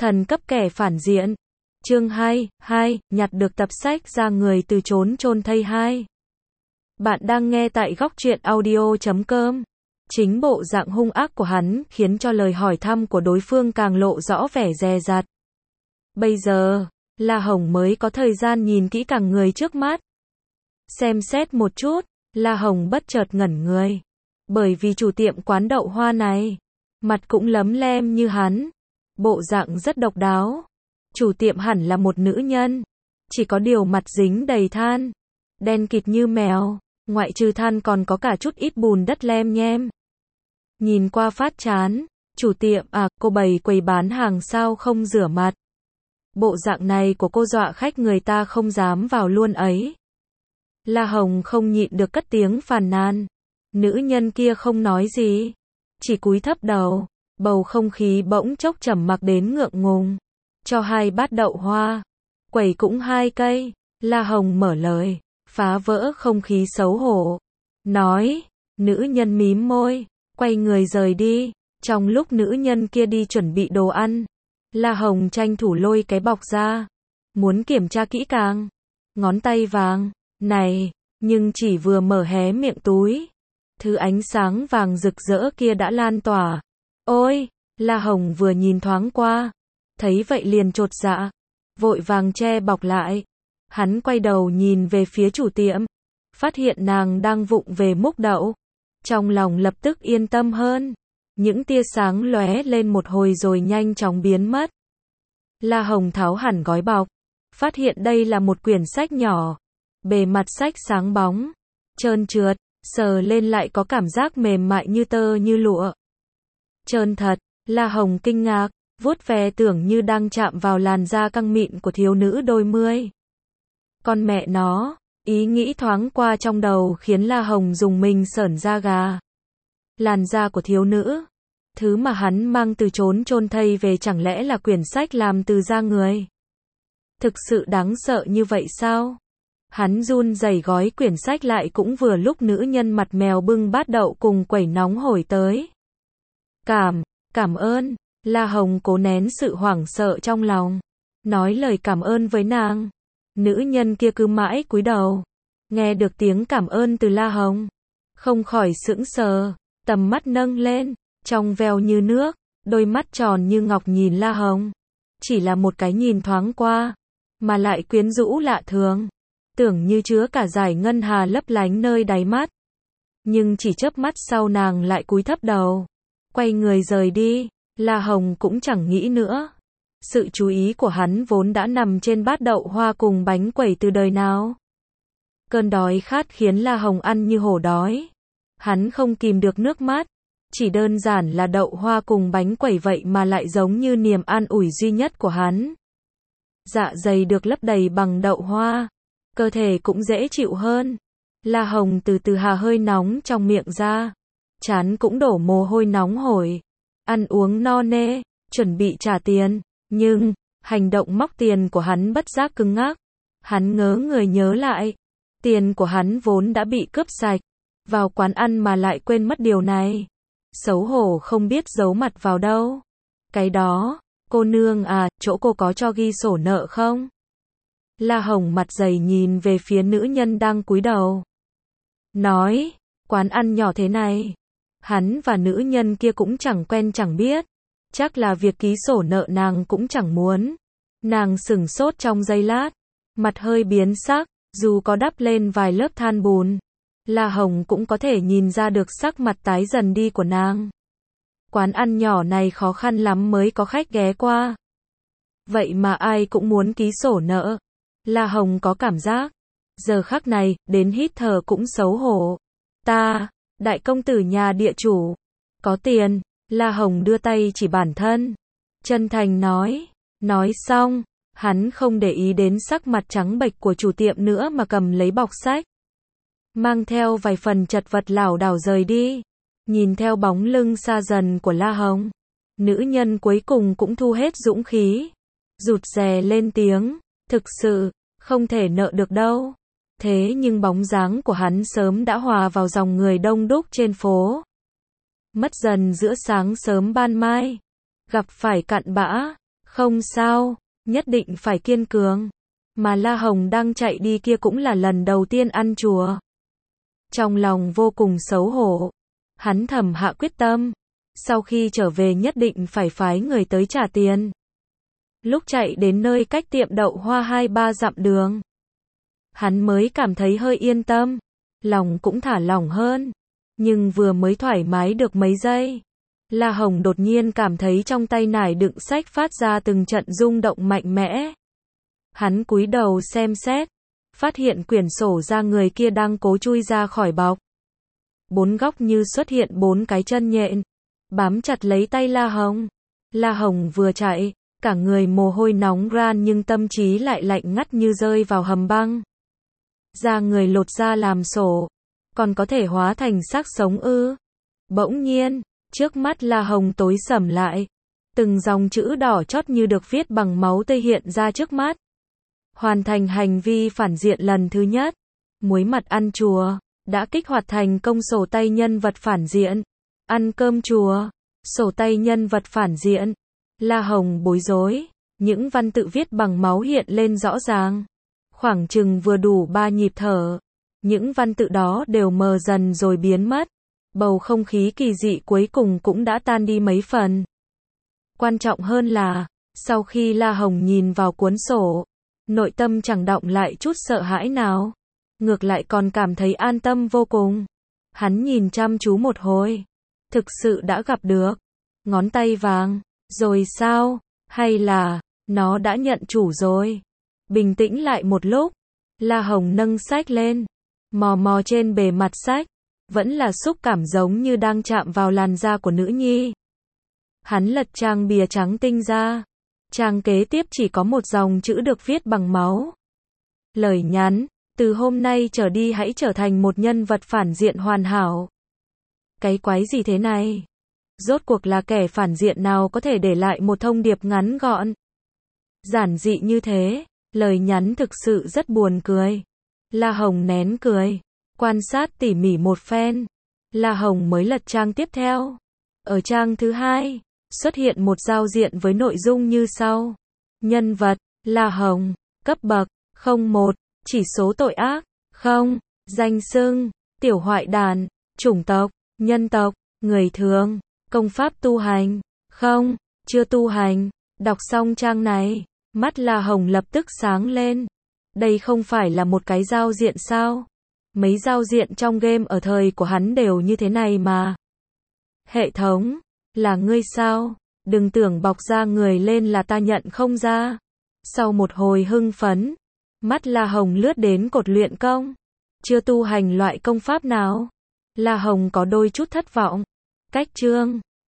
Thần cấp kẻ phản diện. Chương 2, nhặt được tập sách ra người từ trốn chôn thây 2. Bạn đang nghe tại góc truyện audio.com. Chính bộ dạng hung ác của hắn khiến cho lời hỏi thăm của đối phương càng lộ rõ vẻ dè dặt. Bây giờ, La Hồng mới có thời gian nhìn kỹ càng người trước mắt. Xem xét một chút, La Hồng bất chợt ngẩn người. Bởi vì chủ tiệm quán đậu hoa này, mặt cũng lấm lem như hắn. Bộ dạng rất độc đáo. Chủ tiệm hẳn là một nữ nhân. Chỉ có điều mặt dính đầy than. Đen kịt như mèo. Ngoại trừ than còn có cả chút ít bùn đất lem nhem. Nhìn qua phát chán. Chủ tiệm cô bày quầy bán hàng sao không rửa mặt. Bộ dạng này của cô dọa khách người ta không dám vào luôn ấy. La Hồng không nhịn được cất tiếng phàn nàn. Nữ nhân kia không nói gì. Chỉ cúi thấp đầu. Bầu không khí bỗng chốc trầm mặc đến ngượng ngùng. Cho 2 bát đậu hoa. Quẩy cũng 2 cây. La Hồng mở lời. Phá vỡ không khí xấu hổ. Nói. Nữ nhân mím môi. Quay người rời đi. Trong lúc nữ nhân kia đi chuẩn bị đồ ăn. La Hồng tranh thủ lôi cái bọc ra. Muốn kiểm tra kỹ càng. Ngón tay vàng. Này. Nhưng chỉ vừa mở hé miệng túi. Thứ ánh sáng vàng rực rỡ kia đã lan tỏa. Ôi, La Hồng vừa nhìn thoáng qua, thấy vậy liền chột dạ, vội vàng che bọc lại. Hắn quay đầu nhìn về phía chủ tiệm, phát hiện nàng đang vụng về múc đậu. Trong lòng lập tức yên tâm hơn, những tia sáng lóe lên một hồi rồi nhanh chóng biến mất. La Hồng tháo hẳn gói bọc, phát hiện đây là một quyển sách nhỏ, bề mặt sách sáng bóng, trơn trượt, sờ lên lại có cảm giác mềm mại như tơ như lụa. Trơn thật, La Hồng kinh ngạc, vuốt ve tưởng như đang chạm vào làn da căng mịn của thiếu nữ đôi mươi. Con mẹ nó, ý nghĩ thoáng qua trong đầu khiến La Hồng rùng mình sởn da gà. Làn da của thiếu nữ, thứ mà hắn mang từ trốn chôn thây về chẳng lẽ là quyển sách làm từ da người? Thực sự đáng sợ như vậy sao? Hắn run rẩy gói quyển sách lại cũng vừa lúc nữ nhân mặt mèo bưng bát đậu cùng quẩy nóng hổi tới. Cảm ơn. La Hồng cố nén sự hoảng sợ trong lòng. Nói lời cảm ơn với nàng. Nữ nhân kia cứ mãi cúi đầu. Nghe được tiếng cảm ơn từ La Hồng. Không khỏi sững sờ. Tầm mắt nâng lên. Trong veo như nước. Đôi mắt tròn như ngọc nhìn La Hồng. Chỉ là một cái nhìn thoáng qua. Mà lại quyến rũ lạ thường. Tưởng như chứa cả dải ngân hà lấp lánh nơi đáy mắt. Nhưng chỉ chớp mắt sau nàng lại cúi thấp đầu. Quay người rời đi, La Hồng cũng chẳng nghĩ nữa. Sự chú ý của hắn vốn đã nằm trên bát đậu hoa cùng bánh quẩy từ đời nào. Cơn đói khát khiến La Hồng ăn như hổ đói. Hắn không kìm được nước mắt. Chỉ đơn giản là đậu hoa cùng bánh quẩy vậy mà lại giống như niềm an ủi duy nhất của hắn. Dạ dày được lấp đầy bằng đậu hoa. Cơ thể cũng dễ chịu hơn. La Hồng từ từ hà hơi nóng trong miệng ra. Trán cũng đổ mồ hôi nóng hổi. Ăn uống no nê, chuẩn bị trả tiền. Nhưng, hành động móc tiền của hắn bất giác cứng ngắc. Hắn ngớ người nhớ lại. Tiền của hắn vốn đã bị cướp sạch. Vào quán ăn mà lại quên mất điều này. Xấu hổ không biết giấu mặt vào đâu. Cái đó, cô nương chỗ cô có cho ghi sổ nợ không? La Hồng mặt dày nhìn về phía nữ nhân đang cúi đầu. Nói, quán ăn nhỏ thế này. Hắn và nữ nhân kia cũng chẳng quen chẳng biết. Chắc là việc ký sổ nợ nàng cũng chẳng muốn. Nàng sửng sốt trong giây lát. Mặt hơi biến sắc, dù có đắp lên vài lớp than bùn. La Hồng cũng có thể nhìn ra được sắc mặt tái dần đi của nàng. Quán ăn nhỏ này khó khăn lắm mới có khách ghé qua. Vậy mà ai cũng muốn ký sổ nợ. La Hồng có cảm giác. Giờ khắc này, đến hít thở cũng xấu hổ. Đại công tử nhà địa chủ. Có tiền. La Hồng đưa tay chỉ bản thân. Chân thành nói. Nói xong, hắn không để ý đến sắc mặt trắng bệch của chủ tiệm nữa mà cầm lấy bọc sách. Mang theo vài phần chật vật lảo đảo rời đi. Nhìn theo bóng lưng xa dần của La Hồng. Nữ nhân cuối cùng cũng thu hết dũng khí. Rụt rè lên tiếng. Thực sự, không thể nợ được đâu. Thế nhưng bóng dáng của hắn sớm đã hòa vào dòng người đông đúc trên phố. Mất dần giữa sáng sớm ban mai. Gặp phải cặn bã, Không sao, nhất định phải kiên cường. Mà La Hồng đang chạy đi kia cũng là lần đầu tiên ăn chùa. Trong lòng vô cùng xấu hổ. Hắn thầm hạ quyết tâm. Sau khi trở về nhất định phải phái người tới trả tiền. Lúc chạy đến nơi cách tiệm đậu hoa 2-3 dặm đường, hắn mới cảm thấy hơi yên tâm. Lòng cũng thả lỏng hơn. Nhưng vừa mới thoải mái được mấy giây, La Hồng đột nhiên cảm thấy trong tay nải đựng sách phát ra từng trận rung động mạnh mẽ. Hắn cúi đầu xem xét, phát hiện quyển sổ da người kia đang cố chui ra khỏi bọc. Bốn góc như xuất hiện bốn cái chân nhện, bám chặt lấy tay La Hồng. La Hồng vừa chạy, cả người mồ hôi nóng ran nhưng tâm trí lại lạnh ngắt như rơi vào hầm băng. Da người lột ra làm sổ, còn có thể hóa thành xác sống ư? Bỗng nhiên, trước mắt La Hồng tối sầm lại. Từng dòng chữ đỏ chót như được viết bằng máu tươi hiện ra trước mắt. Hoàn thành hành vi phản diện lần thứ nhất. Muối mặt ăn chùa, đã kích hoạt thành công sổ tay nhân vật phản diện. Ăn cơm chùa, sổ tay nhân vật phản diện. La Hồng bối rối, những văn tự viết bằng máu hiện lên rõ ràng. Khoảng chừng vừa đủ 3 nhịp thở. Những văn tự đó đều mờ dần rồi biến mất. Bầu không khí kỳ dị cuối cùng cũng đã tan đi mấy phần. Quan trọng hơn là, sau khi La Hồng nhìn vào cuốn sổ, nội tâm chẳng động lại chút sợ hãi nào. Ngược lại còn cảm thấy an tâm vô cùng. Hắn nhìn chăm chú một hồi. Thực sự đã gặp được. Ngón tay vàng. Rồi sao? Hay là, nó đã nhận chủ rồi? Bình tĩnh lại một lúc. La Hồng nâng sách lên. Mò mò trên bề mặt sách. Vẫn là xúc cảm giống như đang chạm vào làn da của nữ nhi. Hắn lật trang bìa trắng tinh ra. Trang kế tiếp chỉ có một dòng chữ được viết bằng máu. Lời nhắn, từ hôm nay trở đi hãy trở thành một nhân vật phản diện hoàn hảo. Cái quái gì thế này? Rốt cuộc là kẻ phản diện nào có thể để lại một thông điệp ngắn gọn, giản dị như thế? Lời nhắn thực sự rất buồn cười. La Hồng nén cười, quan sát tỉ mỉ một phen. La Hồng mới lật trang tiếp theo. Ở trang thứ 2, xuất hiện một giao diện với nội dung như sau. Nhân vật, La Hồng, cấp bậc, 01, chỉ số tội ác, 0, danh xưng, tiểu hoại đàn, chủng tộc, nhân tộc, người thường, công pháp tu hành, 0, chưa tu hành. Đọc xong trang này, mắt La Hồng lập tức sáng lên. Đây không phải là một cái giao diện sao? Mấy giao diện trong game ở thời của hắn đều như thế này mà. Hệ thống, là ngươi sao? Đừng tưởng bọc da người lên là ta nhận không ra. Sau một hồi hưng phấn, mắt La Hồng lướt đến cột luyện công. Chưa tu hành loại công pháp nào? La Hồng có đôi chút thất vọng. Cách chương